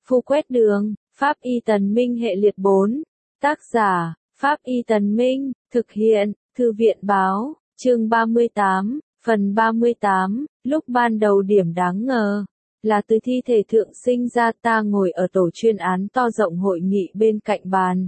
Phu quét đường, Pháp Y Tần Minh hệ liệt 4. Tác giả, Pháp Y Tần Minh, thực hiện, Thư viện báo, chương 38, phần 38, lúc ban đầu điểm đáng ngờ, là từ thi thể thượng sinh ra. Ta ngồi ở tổ chuyên án to rộng hội nghị bên cạnh bàn.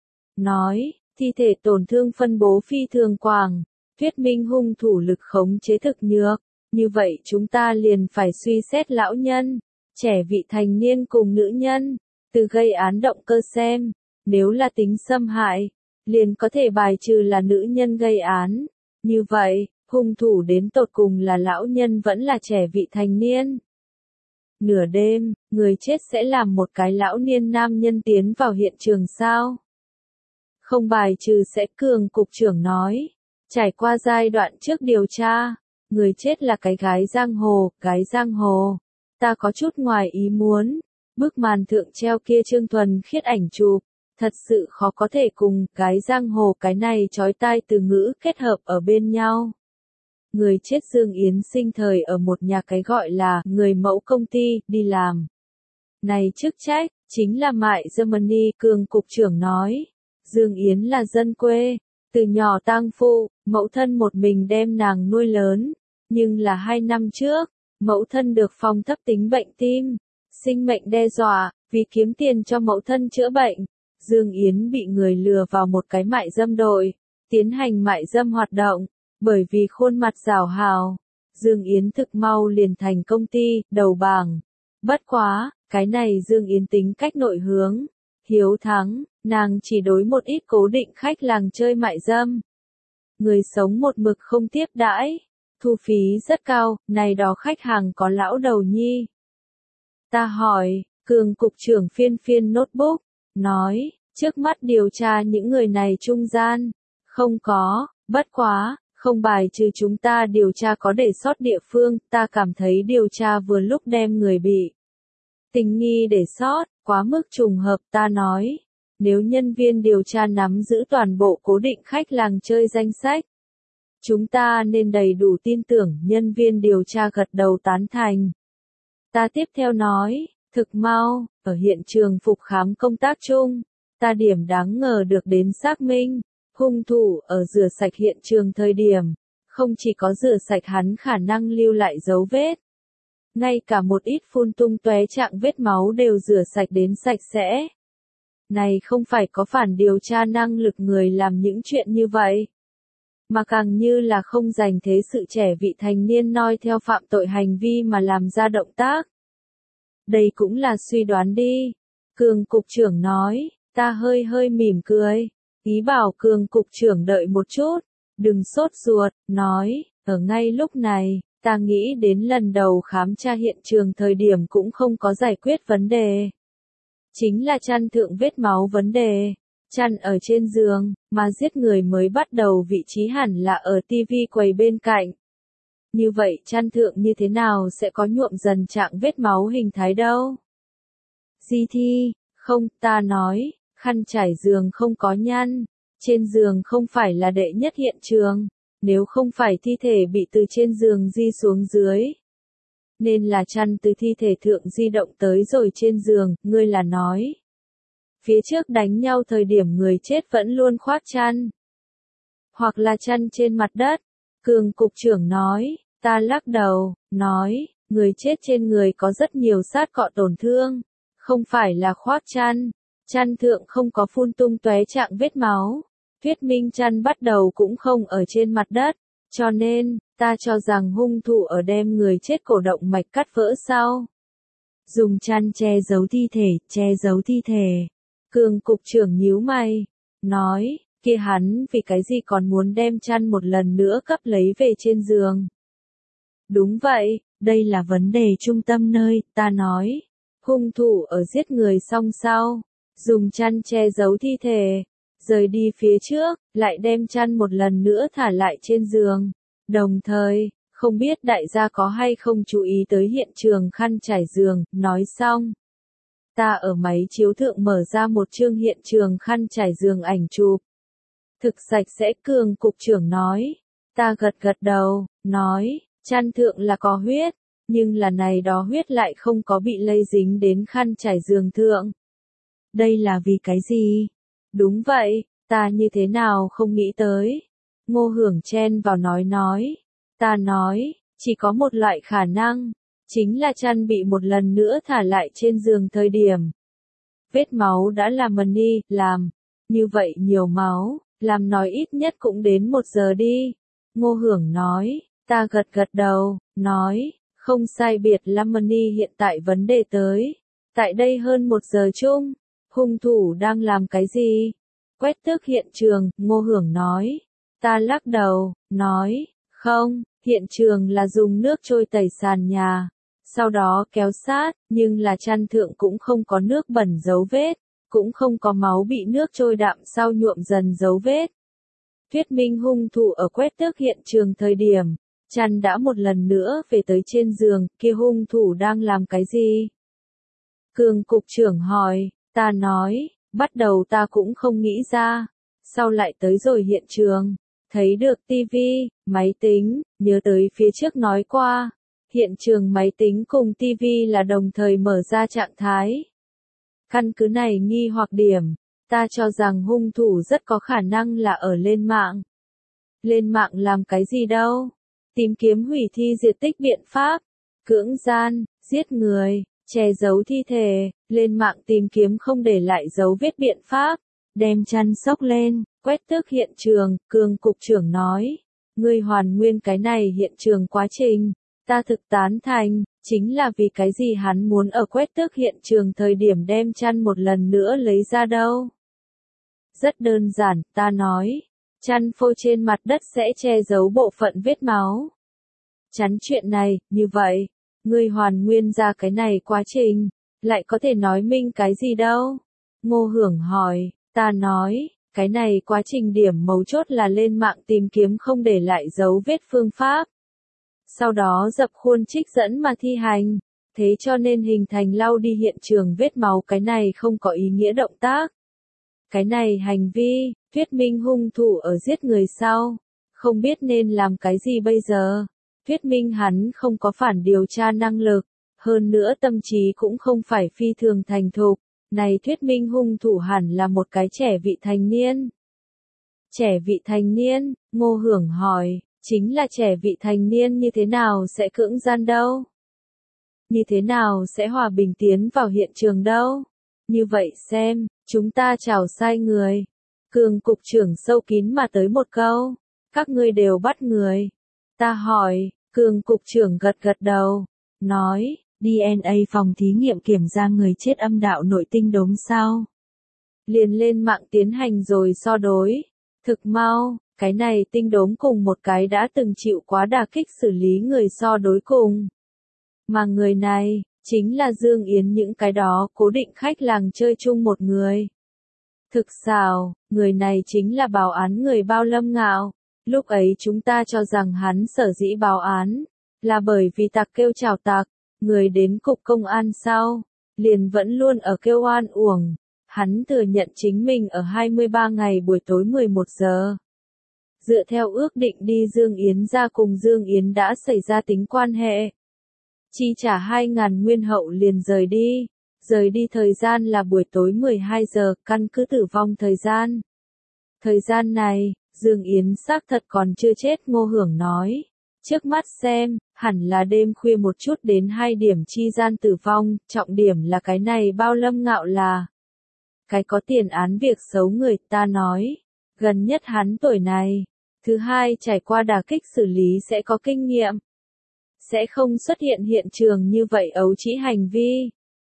Nói, thi thể tổn thương phân bố phi thường quảng, thuyết minh hung thủ lực khống chế thực nhược. Như vậy chúng ta liền phải suy xét lão nhân, trẻ vị thành niên cùng nữ nhân, từ gây án động cơ xem, nếu là tính xâm hại, liền có thể bài trừ là nữ nhân gây án. Như vậy, hung thủ đến tột cùng là lão nhân vẫn là trẻ vị thành niên. Nửa đêm, người chết sẽ làm một cái lão niên nam nhân tiến vào hiện trường sao? Không bài trừ sẽ, Cường cục trưởng nói. Trải qua giai đoạn trước điều tra, người chết là cái gái giang hồ. Ta có chút ngoài ý muốn, bức màn thượng treo kia trương thuần khiết ảnh chụp, thật sự khó có thể cùng gái giang hồ cái này chói tai từ ngữ kết hợp ở bên nhau. Người chết Dương Yến sinh thời ở một nhà cái gọi là người mẫu công ty đi làm. Này chức trách, chính là mại Germany, Cường cục trưởng nói. Dương Yến là dân quê, từ nhỏ tang phụ, mẫu thân một mình đem nàng nuôi lớn, nhưng là 2 năm trước, mẫu thân được phong thấp tính bệnh tim, sinh mệnh đe dọa, vì kiếm tiền cho mẫu thân chữa bệnh, Dương Yến bị người lừa vào một cái mại dâm đội, tiến hành mại dâm hoạt động, bởi vì khuôn mặt rảo hào, Dương Yến thực mau liền thành công ty, đầu bảng. Bất quá, cái này Dương Yến tính cách nội hướng, hiếu thắng, nàng chỉ đối một ít cố định khách làng chơi mại dâm. Người sống một mực không tiếp đãi, thu phí rất cao, này đó khách hàng có lão đầu nhi. Ta hỏi, Cường cục trưởng phiên notebook, nói, trước mắt điều tra những người này trung gian, không có, bất quá, không bài trừ chúng ta điều tra có để sót địa phương, ta cảm thấy điều tra vừa lúc đem người bị tình nghi để sót, quá mức trùng hợp. Ta nói, nếu nhân viên điều tra nắm giữ toàn bộ cố định khách làng chơi danh sách, chúng ta nên đầy đủ tin tưởng. Nhân viên điều tra gật đầu tán thành. Ta tiếp theo nói, thực mau, ở hiện trường phục khám công tác chung, ta điểm đáng ngờ được đến xác minh, hung thủ ở rửa sạch hiện trường thời điểm, không chỉ có rửa sạch hắn khả năng lưu lại dấu vết, ngay cả một ít phun tung tóe trạng vết máu đều rửa sạch đến sạch sẽ. Này không phải có phản điều tra năng lực người làm những chuyện như vậy, mà càng như là không dành thế sự trẻ vị thành niên noi theo phạm tội hành vi mà làm ra động tác. Đây cũng là suy đoán đi, Cường cục trưởng nói. Ta hơi mỉm cười, ý bảo Cường cục trưởng đợi một chút, đừng sốt ruột, nói, ở ngay lúc này, ta nghĩ đến lần đầu khám tra hiện trường thời điểm cũng không có giải quyết vấn đề. Chính là chăn thượng vết máu vấn đề, chăn ở trên giường, mà giết người mới bắt đầu vị trí hẳn là ở tivi quầy bên cạnh. Như vậy chăn thượng như thế nào sẽ có nhuộm dần trạng vết máu hình thái đâu? Di thi, không, ta nói, khăn trải giường không có nhăn, trên giường không phải là đệ nhất hiện trường, nếu không phải thi thể bị từ trên giường di xuống dưới. Nên là chăn từ thi thể thượng di động tới rồi trên giường, ngươi là nói. Phía trước đánh nhau thời điểm người chết vẫn luôn khoác chăn. Hoặc là chăn trên mặt đất, Cường cục trưởng nói, ta lắc đầu, nói, người chết trên người có rất nhiều sát cọ tổn thương, không phải là khoác chăn. Chăn thượng không có phun tung tóe trạng vết máu, thuyết minh chăn bắt đầu cũng không ở trên mặt đất, cho nên, ta cho rằng hung thủ ở đem người chết cổ động mạch cắt vỡ sau. Dùng chăn che giấu thi thể. Cường cục trưởng nhíu mày, nói, kia hắn vì cái gì còn muốn đem chăn một lần nữa cấp lấy về trên giường. Đúng vậy, đây là vấn đề trung tâm nơi, ta nói, hung thủ ở giết người xong sau. Dùng chăn che giấu thi thể, rời đi phía trước, lại đem chăn một lần nữa thả lại trên giường. Đồng thời, không biết đại gia có hay không chú ý tới hiện trường khăn trải giường, nói xong. Ta ở máy chiếu thượng mở ra một chương hiện trường khăn trải giường ảnh chụp. Thực sạch sẽ, Cường cục trưởng nói. Ta gật đầu, nói, chăn thượng là có huyết, nhưng là này đó huyết lại không có bị lây dính đến khăn trải giường thượng. Đây là vì cái gì? Đúng vậy, ta như thế nào không nghĩ tới. Ngô Hưởng chen vào nói. Ta nói, chỉ có một loại khả năng, chính là chăn bị một lần nữa thả lại trên giường thời điểm. Vết máu đã làm mần đi, làm. Như vậy nhiều máu, làm nói ít nhất cũng đến 1 giờ đi. Ngô Hưởng nói, ta gật đầu, nói, không sai biệt lắm Mani hiện tại vấn đề tới. Tại đây hơn 1 giờ chung, hung thủ đang làm cái gì? Quét tước hiện trường, Ngô Hưởng nói. Ta lắc đầu, nói, không, hiện trường là dùng nước trôi tẩy sàn nhà. Sau đó kéo sát, nhưng là chăn thượng cũng không có nước bẩn dấu vết, cũng không có máu bị nước trôi đạm sau nhuộm dần dấu vết. Thuyết minh hung thủ ở quét tước hiện trường thời điểm, chăn đã một lần nữa về tới trên giường, kia hung thủ đang làm cái gì? Cường cục trưởng hỏi, ta nói, bắt đầu ta cũng không nghĩ ra, sau lại tới rồi hiện trường, thấy được tivi, máy tính, nhớ tới phía trước nói qua, hiện trường máy tính cùng tivi là đồng thời mở ra trạng thái. Căn cứ này nghi hoặc điểm, ta cho rằng hung thủ rất có khả năng là ở lên mạng. Lên mạng làm cái gì đâu? Tìm kiếm hủy thi diệt tích biện pháp, cưỡng gian, giết người, che giấu thi thể, lên mạng tìm kiếm không để lại dấu vết biện pháp, đem chăn xốc lên, quét tước hiện trường, Cường cục trưởng nói. Ngươi hoàn nguyên cái này hiện trường quá trình, ta thực tán thành, chính là vì cái gì hắn muốn ở quét tước hiện trường thời điểm đem chăn một lần nữa lấy ra đâu. Rất đơn giản, ta nói, chăn phô trên mặt đất sẽ che giấu bộ phận vết máu. Chắn chuyện này, như vậy, ngươi hoàn nguyên ra cái này quá trình, lại có thể nói minh cái gì đâu? Ngô Hưởng hỏi, ta nói, cái này quá trình điểm mấu chốt là lên mạng tìm kiếm không để lại dấu vết phương pháp. Sau đó dập khuôn trích dẫn mà thi hành, thế cho nên hình thành lau đi hiện trường vết máu cái này không có ý nghĩa động tác. Cái này hành vi, thuyết minh hung thủ ở giết người sau, không biết nên làm cái gì bây giờ. Thuyết minh hắn không có phản điều tra năng lực, hơn nữa tâm trí cũng không phải phi thường thành thục, này thuyết minh hung thủ hẳn là một cái trẻ vị thành niên. Trẻ vị thành niên, Ngô Hưởng hỏi, chính là trẻ vị thành niên như thế nào sẽ cưỡng gian đâu? Như thế nào sẽ hòa bình tiến vào hiện trường đâu? Như vậy xem, chúng ta chào sai người. Cường cục trưởng sâu kín mà tới một câu, các ngươi đều bắt người. Ta hỏi, Cường cục trưởng gật đầu, nói, DNA phòng thí nghiệm kiểm tra người chết âm đạo nội tinh đốm sao? Liền lên mạng tiến hành rồi so đối. Thực mau, cái này tinh đốm cùng một cái đã từng chịu quá đả kích xử lý người so đối cùng. Mà người này, chính là Dương Yến những cái đó cố định khách làng chơi chung một người. Thực xảo, người này chính là báo án người Bao Lâm Ngạo. Lúc ấy chúng ta cho rằng hắn sở dĩ báo án, là bởi vì tặc kêu chào tặc, người đến cục công an sau, liền vẫn luôn ở kêu oan uổng. Hắn thừa nhận chính mình ở 23 ngày buổi tối 11 giờ. Dựa theo ước định đi Dương Yến ra cùng Dương Yến đã xảy ra tính quan hệ. Chi trả 2.000 nguyên hậu liền rời đi. Rời đi thời gian là buổi tối 12 giờ, căn cứ tử vong thời gian. Thời gian này, Dương Yến xác thật còn chưa chết, Ngô Hưởng nói. Trước mắt xem, hẳn là đêm khuya một chút đến 2 điểm chi gian tử vong, trọng điểm là cái này Bao Lâm Ngạo là cái có tiền án việc xấu người, ta nói. Gần nhất hắn tuổi này. Thứ hai, trải qua đả kích xử lý sẽ có kinh nghiệm. Sẽ không xuất hiện trường như vậy ấu trĩ hành vi.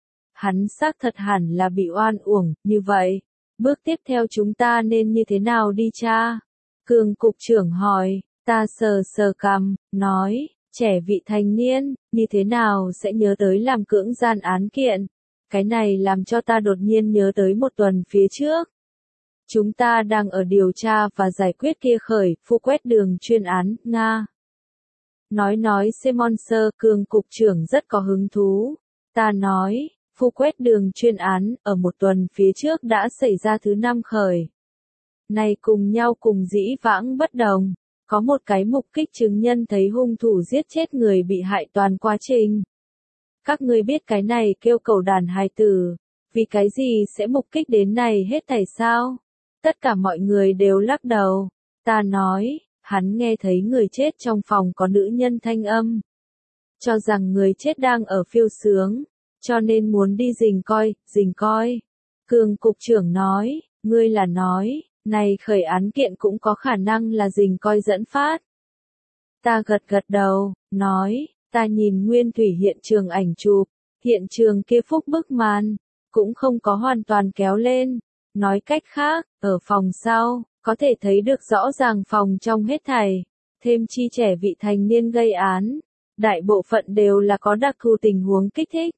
Hắn xác thật hẳn là bị oan uổng, như vậy. Bước tiếp theo chúng ta nên như thế nào đi cha? Cường cục trưởng hỏi, ta sờ cằm, nói, trẻ vị thành niên, như thế nào sẽ nhớ tới làm cưỡng gian án kiện? Cái này làm cho ta đột nhiên nhớ tới một tuần phía trước. Chúng ta đang ở điều tra và giải quyết kia khởi, phu quét đường chuyên án, Nga. Nói Simonser, Cường cục trưởng rất có hứng thú. Ta nói, phu quét đường chuyên án, ở một tuần phía trước đã xảy ra thứ 5 khởi. Này cùng nhau cùng dĩ vãng bất đồng. Có một cái mục kích chứng nhân thấy hung thủ giết chết người bị hại toàn quá trình. Các ngươi biết cái này kêu cầu đàn hài tử, vì cái gì sẽ mục kích đến này hết thảy sao? Tất cả mọi người đều lắc đầu. Ta nói, hắn nghe thấy người chết trong phòng có nữ nhân thanh âm. Cho rằng người chết đang ở phiêu sướng, cho nên muốn đi rình coi. Cường cục trưởng nói, ngươi là nói, này khởi án kiện cũng có khả năng là rình coi dẫn phát. Ta gật đầu, nói, ta nhìn nguyên thủy hiện trường ảnh chụp, hiện trường kia phúc bức màn, cũng không có hoàn toàn kéo lên. Nói cách khác, ở phòng sau, có thể thấy được rõ ràng phòng trong hết thảy, thêm chi trẻ vị thành niên gây án. Đại bộ phận đều là có đặc thù tình huống kích thích.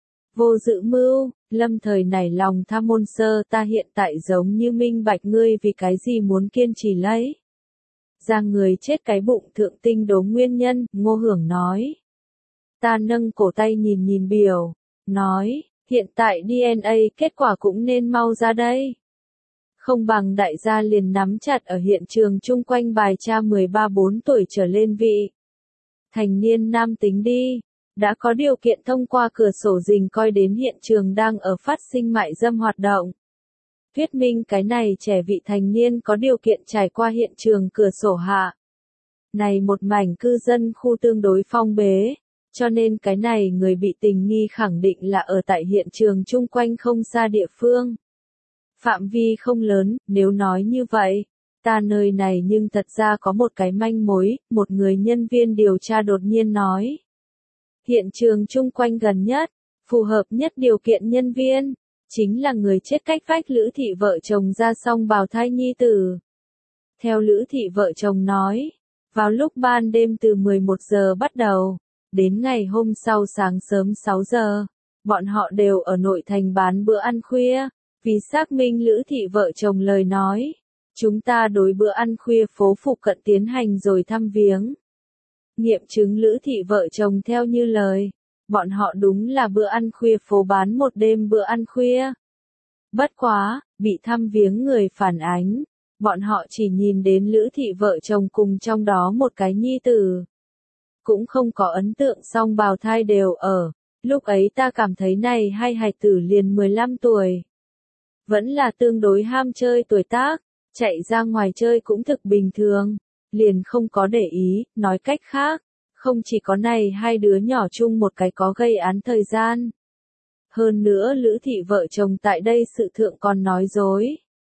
Vô dự mưu, lâm thời nảy lòng tham môn sơ, ta hiện tại giống như minh bạch ngươi vì cái gì muốn kiên trì lấy. Ra người chết cái bụng thượng tinh đố nguyên nhân, Ngô Hưởng nói. Ta nâng cổ tay nhìn biểu, nói, hiện tại DNA kết quả cũng nên mau ra đây. Không bằng đại gia liền nắm chặt ở hiện trường chung quanh bài tra 13-4 tuổi trở lên vị. Thành niên nam tính đi, đã có điều kiện thông qua cửa sổ rình coi đến hiện trường đang ở phát sinh mại dâm hoạt động. Thuyết minh cái này trẻ vị thành niên có điều kiện trải qua hiện trường cửa sổ hạ. Này một mảnh cư dân khu tương đối phong bế, cho nên cái này người bị tình nghi khẳng định là ở tại hiện trường chung quanh không xa địa phương. Phạm vi không lớn, nếu nói như vậy. Ta nơi này nhưng thật ra có một cái manh mối, một người nhân viên điều tra đột nhiên nói. Hiện trường chung quanh gần nhất, phù hợp nhất điều kiện nhân viên, chính là người chết cách vách Lữ thị vợ chồng ra xong bào thai nhi tử. Theo Lữ thị vợ chồng nói, vào lúc ban đêm từ 11 giờ bắt đầu, đến ngày hôm sau sáng sớm 6 giờ, bọn họ đều ở nội thành bán bữa ăn khuya, vì xác minh Lữ thị vợ chồng lời nói. Chúng ta đối bữa ăn khuya phố phụ cận tiến hành rồi thăm viếng. Nghiệm chứng Lữ thị vợ chồng theo như lời, bọn họ đúng là bữa ăn khuya phố bán một đêm bữa ăn khuya. Bất quá, bị thăm viếng người phản ánh, bọn họ chỉ nhìn đến Lữ thị vợ chồng cùng trong đó một cái nhi tử. Cũng không có ấn tượng song bào thai đều ở, lúc ấy ta cảm thấy này hai hài tử liền 15 tuổi. Vẫn là tương đối ham chơi tuổi tác. Chạy ra ngoài chơi cũng thực bình thường, liền không có để ý, nói cách khác, không chỉ có này hai đứa nhỏ chung một cái có gây án thời gian. Hơn nữa Lữ thị vợ chồng tại đây sự thượng còn nói dối.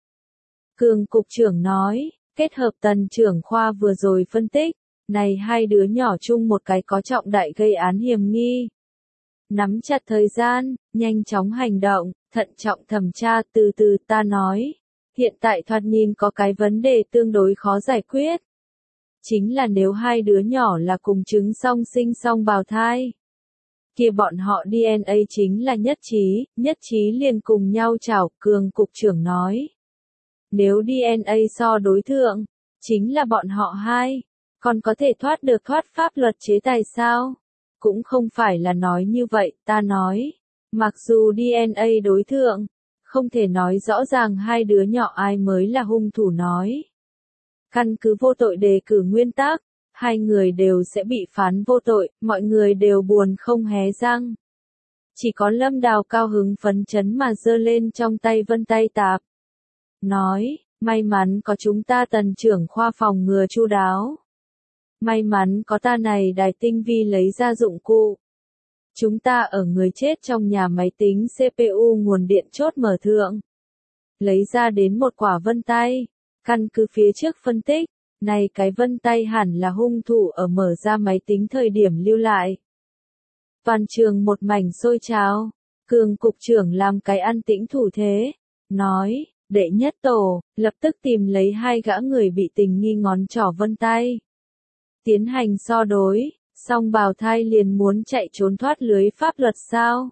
Cường cục trưởng nói, kết hợp Tần trưởng khoa vừa rồi phân tích, này hai đứa nhỏ chung một cái có trọng đại gây án hiểm nghi. Nắm chặt thời gian, nhanh chóng hành động, thận trọng thẩm tra từ từ ta nói. Hiện tại thoạt nhìn có cái vấn đề tương đối khó giải quyết. Chính là nếu hai đứa nhỏ là cùng trứng song sinh song bào thai. Kia bọn họ DNA chính là nhất trí liền cùng nhau chảo, Cường cục trưởng nói. Nếu DNA so đối thượng, chính là bọn họ hai, còn có thể thoát pháp luật chế tài sao? Cũng không phải là nói như vậy, ta nói. Mặc dù DNA đối thượng, không thể nói rõ ràng hai đứa nhỏ ai mới là hung thủ nói. Căn cứ vô tội đề cử nguyên tắc, hai người đều sẽ bị phán vô tội, mọi người đều buồn không hé răng. Chỉ có Lâm Đào cao hứng phấn chấn mà giơ lên trong tay vân tay tạp. Nói, may mắn có chúng ta Tần trưởng khoa phòng ngừa chu đáo. May mắn có ta này đài tinh vi lấy ra dụng cụ. Chúng ta ở người chết trong nhà máy tính CPU nguồn điện chốt mở thượng. Lấy ra đến một quả vân tay. Căn cứ phía trước phân tích, này cái vân tay hẳn là hung thủ ở mở ra máy tính thời điểm lưu lại. Toàn trường một mảnh sôi trào. Cường cục trưởng làm cái an tĩnh thủ thế. Nói, đệ nhất tổ, lập tức tìm lấy hai gã người bị tình nghi ngón trỏ vân tay. Tiến hành so đối. Song bào thai liền muốn chạy trốn thoát lưới pháp luật sao?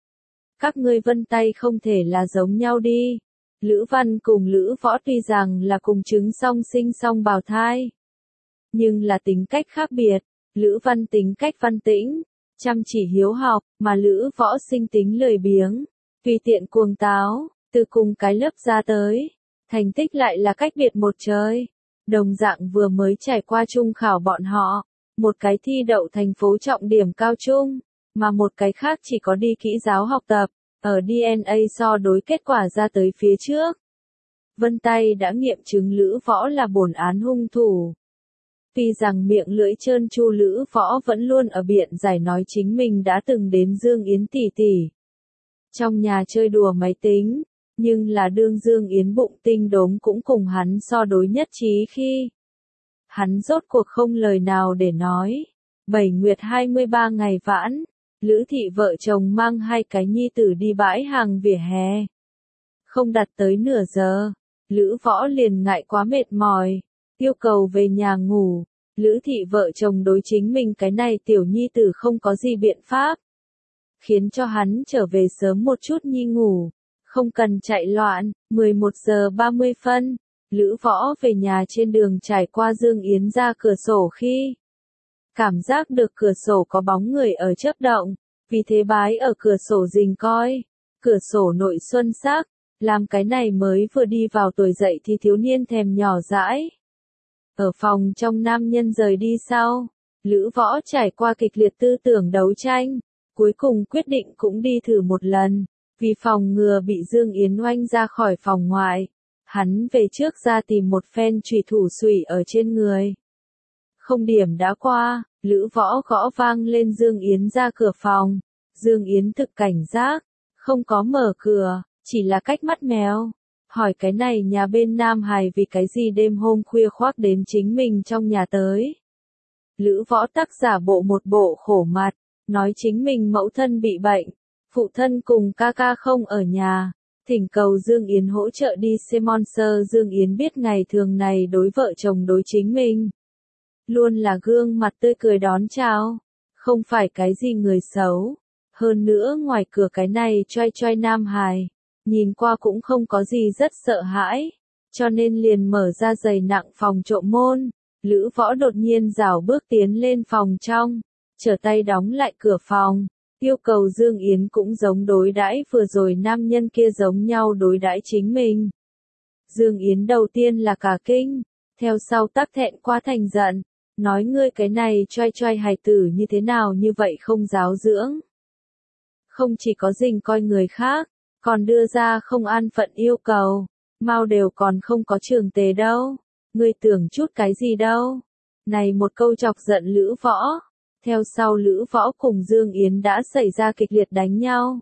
Các ngươi vân tay không thể là giống nhau đi. Lữ Văn cùng Lữ Võ tuy rằng là cùng trứng song sinh song bào thai, nhưng là tính cách khác biệt. Lữ Văn tính cách văn tĩnh, chăm chỉ hiếu học, mà Lữ Võ sinh tính lười biếng, tùy tiện cuồng táo, từ cùng cái lớp ra tới, thành tích lại là cách biệt một trời. đồng dạng vừa mới trải qua trung khảo bọn họ, một cái thi đậu thành phố trọng điểm cao trung, mà một cái khác chỉ có đi kỹ giáo học tập, ở DNA so đối kết quả ra tới phía trước. Vân tay đã nghiệm chứng Lữ Võ là bổn án hung thủ. Tuy rằng miệng lưỡi trơn tru Lữ Võ vẫn luôn ở biện giải nói chính mình đã từng đến Dương Yến tỷ tỷ trong nhà chơi đùa máy tính, nhưng là đương Dương Yến bụng tinh đốm cũng cùng hắn so đối nhất trí khi hắn rốt cuộc không lời nào để nói. 7 nguyệt 23 ngày vãn, Lữ thị vợ chồng mang hai cái nhi tử đi bãi hàng vỉa hè. Không đặt tới nửa giờ, Lữ Võ liền ngại quá mệt mỏi, yêu cầu về nhà ngủ. Lữ thị vợ chồng đối chính mình cái này tiểu nhi tử không có gì biện pháp, khiến cho hắn trở về sớm một chút nhi ngủ, không cần chạy loạn. 11 giờ 30 phân, Lữ Võ về nhà trên đường trải qua Dương Yến ra cửa sổ khi cảm giác được cửa sổ có bóng người ở chớp động, vì thế bái ở cửa sổ rình coi. Cửa sổ nội xuân sắc, làm cái này mới vừa đi vào tuổi dậy thì thiếu niên thèm nhỏ dãi. Ở phòng trong nam nhân rời đi sau, Lữ Võ trải qua kịch liệt tư tưởng đấu tranh, cuối cùng quyết định cũng đi thử một lần, vì phòng ngừa bị Dương Yến oanh ra khỏi phòng ngoại. Hắn về trước ra tìm một phen chùy thủ xùy ở trên người. Không điểm đã qua, Lữ Võ gõ vang lên Dương Yến ra cửa phòng. Dương Yến thực cảnh giác, không có mở cửa, chỉ là cách mắt mèo. Hỏi cái này nhà bên Nam Hải vì cái gì đêm hôm khuya khoác đến chính mình trong nhà tới. Lữ Võ tắc giả bộ một bộ khổ mặt, nói chính mình mẫu thân bị bệnh, phụ thân cùng ca ca không ở nhà, thỉnh cầu Dương Yến hỗ trợ đi sponsor. Dương Yến biết ngày thường này đối vợ chồng đối chính mình luôn là gương mặt tươi cười đón chào, không phải cái gì người xấu. Hơn nữa ngoài cửa cái này choai choai Nam Hải, nhìn qua cũng không có gì rất sợ hãi, cho nên liền mở ra giày nặng phòng trộm môn. Lữ Võ đột nhiên rảo bước tiến lên phòng trong, trở tay đóng lại cửa phòng, yêu cầu Dương Yến cũng giống đối đãi vừa rồi nam nhân kia giống nhau đối đãi chính mình. Dương Yến đầu tiên là cả kinh, theo sau tắc thẹn qua thành giận, nói ngươi cái này choai choai hài tử như thế nào như vậy không giáo dưỡng. Không chỉ có rình coi người khác, còn đưa ra không an phận yêu cầu, mau đều còn không có trường tề đâu, ngươi tưởng chút cái gì đâu. Này một câu chọc giận Lữ Võ, theo sau Lữ Võ cùng Dương Yến đã xảy ra kịch liệt đánh nhau.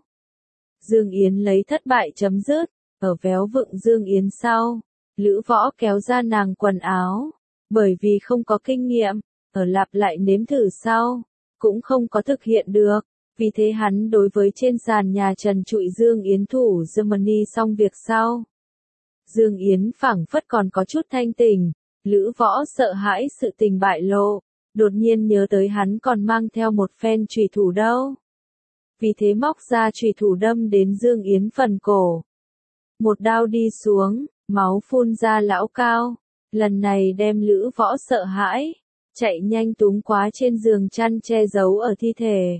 Dương Yến lấy thất bại chấm dứt, ở véo vựng Dương Yến sau, Lữ Võ kéo ra nàng quần áo, bởi vì không có kinh nghiệm, ở lặp lại nếm thử sau, cũng không có thực hiện được. Vì thế hắn đối với trên sàn nhà trần trụi Dương Yến thủ Germany xong việc sau. Dương Yến phảng phất còn có chút thanh tỉnh, Lữ Võ sợ hãi sự tình bại lộ, đột nhiên nhớ tới hắn còn mang theo một phen chùy thủ đâu. Vì thế móc ra chùy thủ đâm đến Dương Yến phần cổ. Một đao đi xuống, máu phun ra lão cao, lần này đem Lữ Võ sợ hãi, chạy nhanh túm quá trên giường chăn che giấu ở thi thể.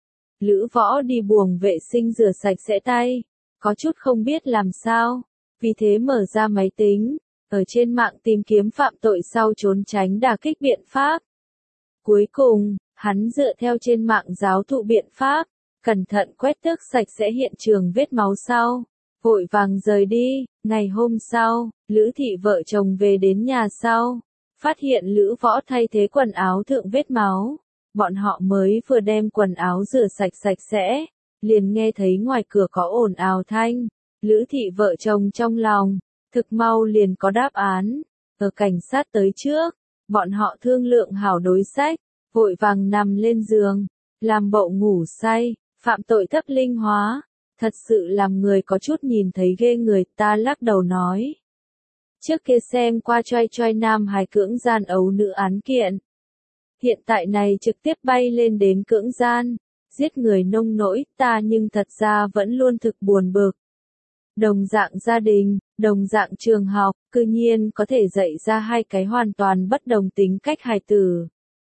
Lữ Võ đi buồng vệ sinh rửa sạch sẽ tay, có chút không biết làm sao, vì thế mở ra máy tính, ở trên mạng tìm kiếm phạm tội sau trốn tránh đả kích biện pháp. Cuối cùng, hắn dựa theo trên mạng giáo thụ biện pháp, cẩn thận quét tước sạch sẽ hiện trường vết máu sau, vội vàng rời đi. Ngày hôm sau, Lữ thị vợ chồng về đến nhà sau, phát hiện Lữ Võ thay thế quần áo thượng vết máu. Bọn họ mới vừa đem quần áo rửa sạch sạch sẽ, liền nghe thấy ngoài cửa có ồn ào thanh. Lữ thị vợ chồng trong lòng, thực mau liền có đáp án. Ở cảnh sát tới trước, bọn họ thương lượng hảo đối sách, vội vàng nằm lên giường, làm bộ ngủ say, phạm tội thấp linh hóa. Thật sự làm người có chút nhìn thấy ghê người. Ta lắc đầu nói. Trước kia xem qua choai choai Nam Hải cưỡng gian ấu nữ án kiện. Hiện tại này trực tiếp bay lên đến cưỡng gian, giết người nông nỗi, ta nhưng thật ra vẫn luôn thực buồn bực. Đồng dạng gia đình, đồng dạng trường học, cư nhiên có thể dạy ra hai cái hoàn toàn bất đồng tính cách hài tử.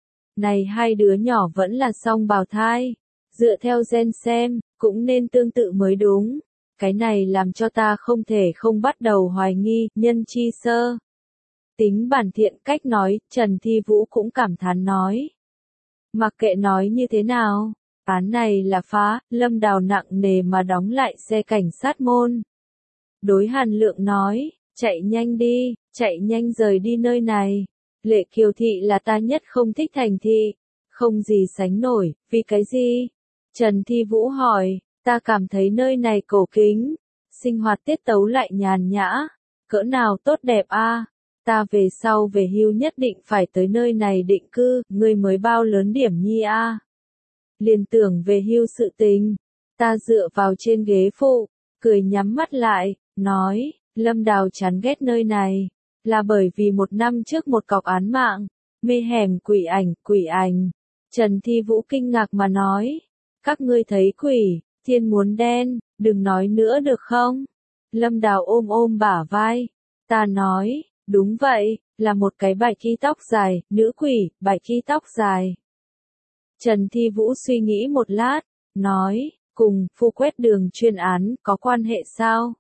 Này hai đứa nhỏ vẫn là song bào thai, dựa theo gen xem, cũng nên tương tự mới đúng. Cái này làm cho ta không thể không bắt đầu hoài nghi, nhân chi sơ. Tính bản thiện cách nói, Trần Thi Vũ cũng cảm thán nói. Mặc kệ nói như thế nào, án này là phá, Lâm Đào nặng nề mà đóng lại xe cảnh sát môn. Đối Hàn Lượng nói, chạy nhanh đi, chạy nhanh rời đi nơi này. Lệ Kiều Thị là ta nhất không thích thành thị, không gì sánh nổi, vì cái gì? Trần Thi Vũ hỏi, ta cảm thấy nơi này cổ kính, sinh hoạt tiết tấu lại nhàn nhã, cỡ nào tốt đẹp a. Ta về sau về hưu nhất định phải tới nơi này định cư, ngươi mới bao lớn điểm nhi a. Liền tưởng về hưu sự tình, ta dựa vào trên ghế phụ, cười nhắm mắt lại, nói, Lâm Đào chán ghét nơi này, là bởi vì 1 năm trước một cọc án mạng, mê hẻm quỷ ảnh. Trần Thi Vũ kinh ngạc mà nói, các ngươi thấy quỷ, thiên muốn đen, đừng nói nữa được không? Lâm Đào ôm bả vai, ta nói, đúng vậy, là một cái bạch y tóc dài, nữ quỷ, bạch y tóc dài. Trần Thi Vũ suy nghĩ một lát, nói, cùng Phu Quét Đường chuyên án có quan hệ sao?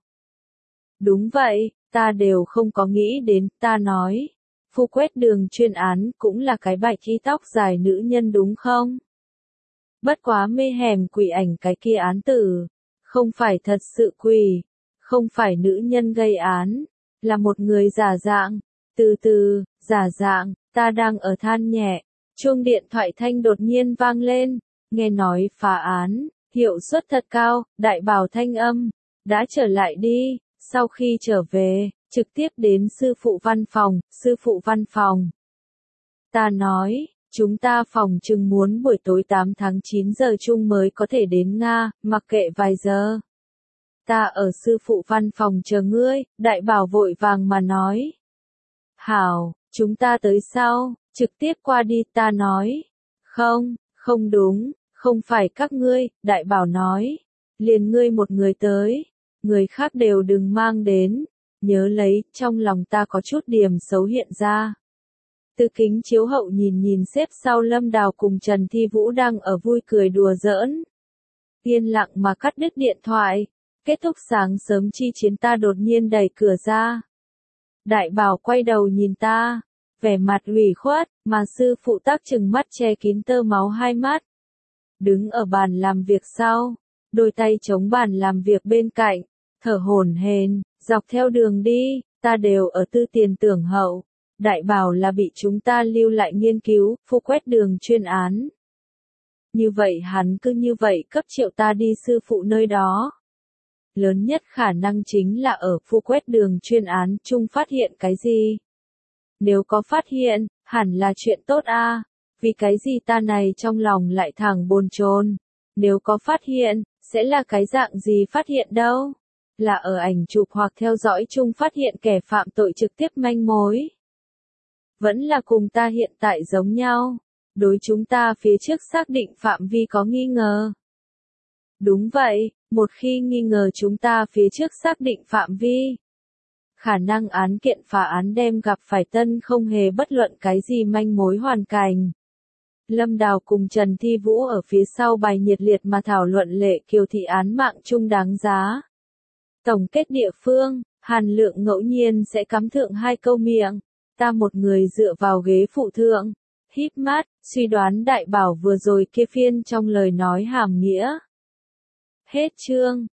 Đúng vậy, ta đều không có nghĩ đến, ta nói. Phu Quét Đường chuyên án cũng là cái bạch y tóc dài nữ nhân đúng không? Bất quá mê hẻm quỷ ảnh cái kia án tử, không phải thật sự quỷ, không phải nữ nhân gây án, là một người giả dạng. Từ từ, giả dạng, ta đang ở than nhẹ, chuông điện thoại thanh đột nhiên vang lên, nghe nói phá án, hiệu suất thật cao, Đại Bảo thanh âm, đã trở lại đi, sau khi trở về, trực tiếp đến sư phụ văn phòng. Ta nói, chúng ta phòng chừng muốn buổi tối 8 tháng 9 giờ chung mới có thể đến Nga, mặc kệ vài giờ. Ta ở sư phụ văn phòng chờ ngươi, Đại Bảo vội vàng mà nói. Hảo, chúng ta tới sau, trực tiếp qua đi, ta nói. Không đúng, không phải các ngươi, Đại Bảo nói. Liền ngươi một người tới, người khác đều đừng mang đến. Nhớ lấy, trong lòng ta có chút điểm xấu hiện ra. Từ kính chiếu hậu nhìn xếp sau Lâm Đào cùng Trần Thi Vũ đang ở vui cười đùa giỡn. Yên lặng mà cắt đứt điện thoại. Kết thúc sáng sớm chi chiến, ta đột nhiên đẩy cửa ra. Đại Bảo quay đầu nhìn ta, vẻ mặt ủy khuất, mà sư phụ tác trừng mắt che kín tơ máu hai mắt. Đứng ở bàn làm việc sau, đôi tay chống bàn làm việc bên cạnh, thở hổn hển, dọc theo đường đi, ta đều ở tư tiền tưởng hậu. Đại Bảo là bị chúng ta lưu lại nghiên cứu, Phu Quét Đường chuyên án. Như vậy hắn cứ như vậy cấp triệu ta đi sư phụ nơi đó. Lớn nhất khả năng chính là ở Phu Quét Đường chuyên án chung phát hiện cái gì. Nếu có phát hiện, hẳn là chuyện tốt a. Vì cái gì ta này trong lòng lại thẳng bồn chồn. Nếu có phát hiện, sẽ là cái dạng gì phát hiện đâu? Là ở ảnh chụp hoặc theo dõi chung phát hiện kẻ phạm tội trực tiếp manh mối. Vẫn là cùng ta hiện tại giống nhau. Đối chúng ta phía trước xác định phạm vi có nghi ngờ. Đúng vậy, một khi nghi ngờ chúng ta phía trước xác định phạm vi. Khả năng án kiện phá án đem gặp phải tân không hề bất luận cái gì manh mối hoàn cảnh. Lâm Đào cùng Trần Thi Vũ ở phía sau bài nhiệt liệt mà thảo luận Lệ Kiều Thị án mạng chung đáng giá. Tổng kết địa phương, Hàn Lượng ngẫu nhiên sẽ cắm thượng 2 câu miệng. Ta một người dựa vào ghế phụ thượng, híp mắt, suy đoán Đại Bảo vừa rồi kia phiên trong lời nói hàm nghĩa. Hết chương.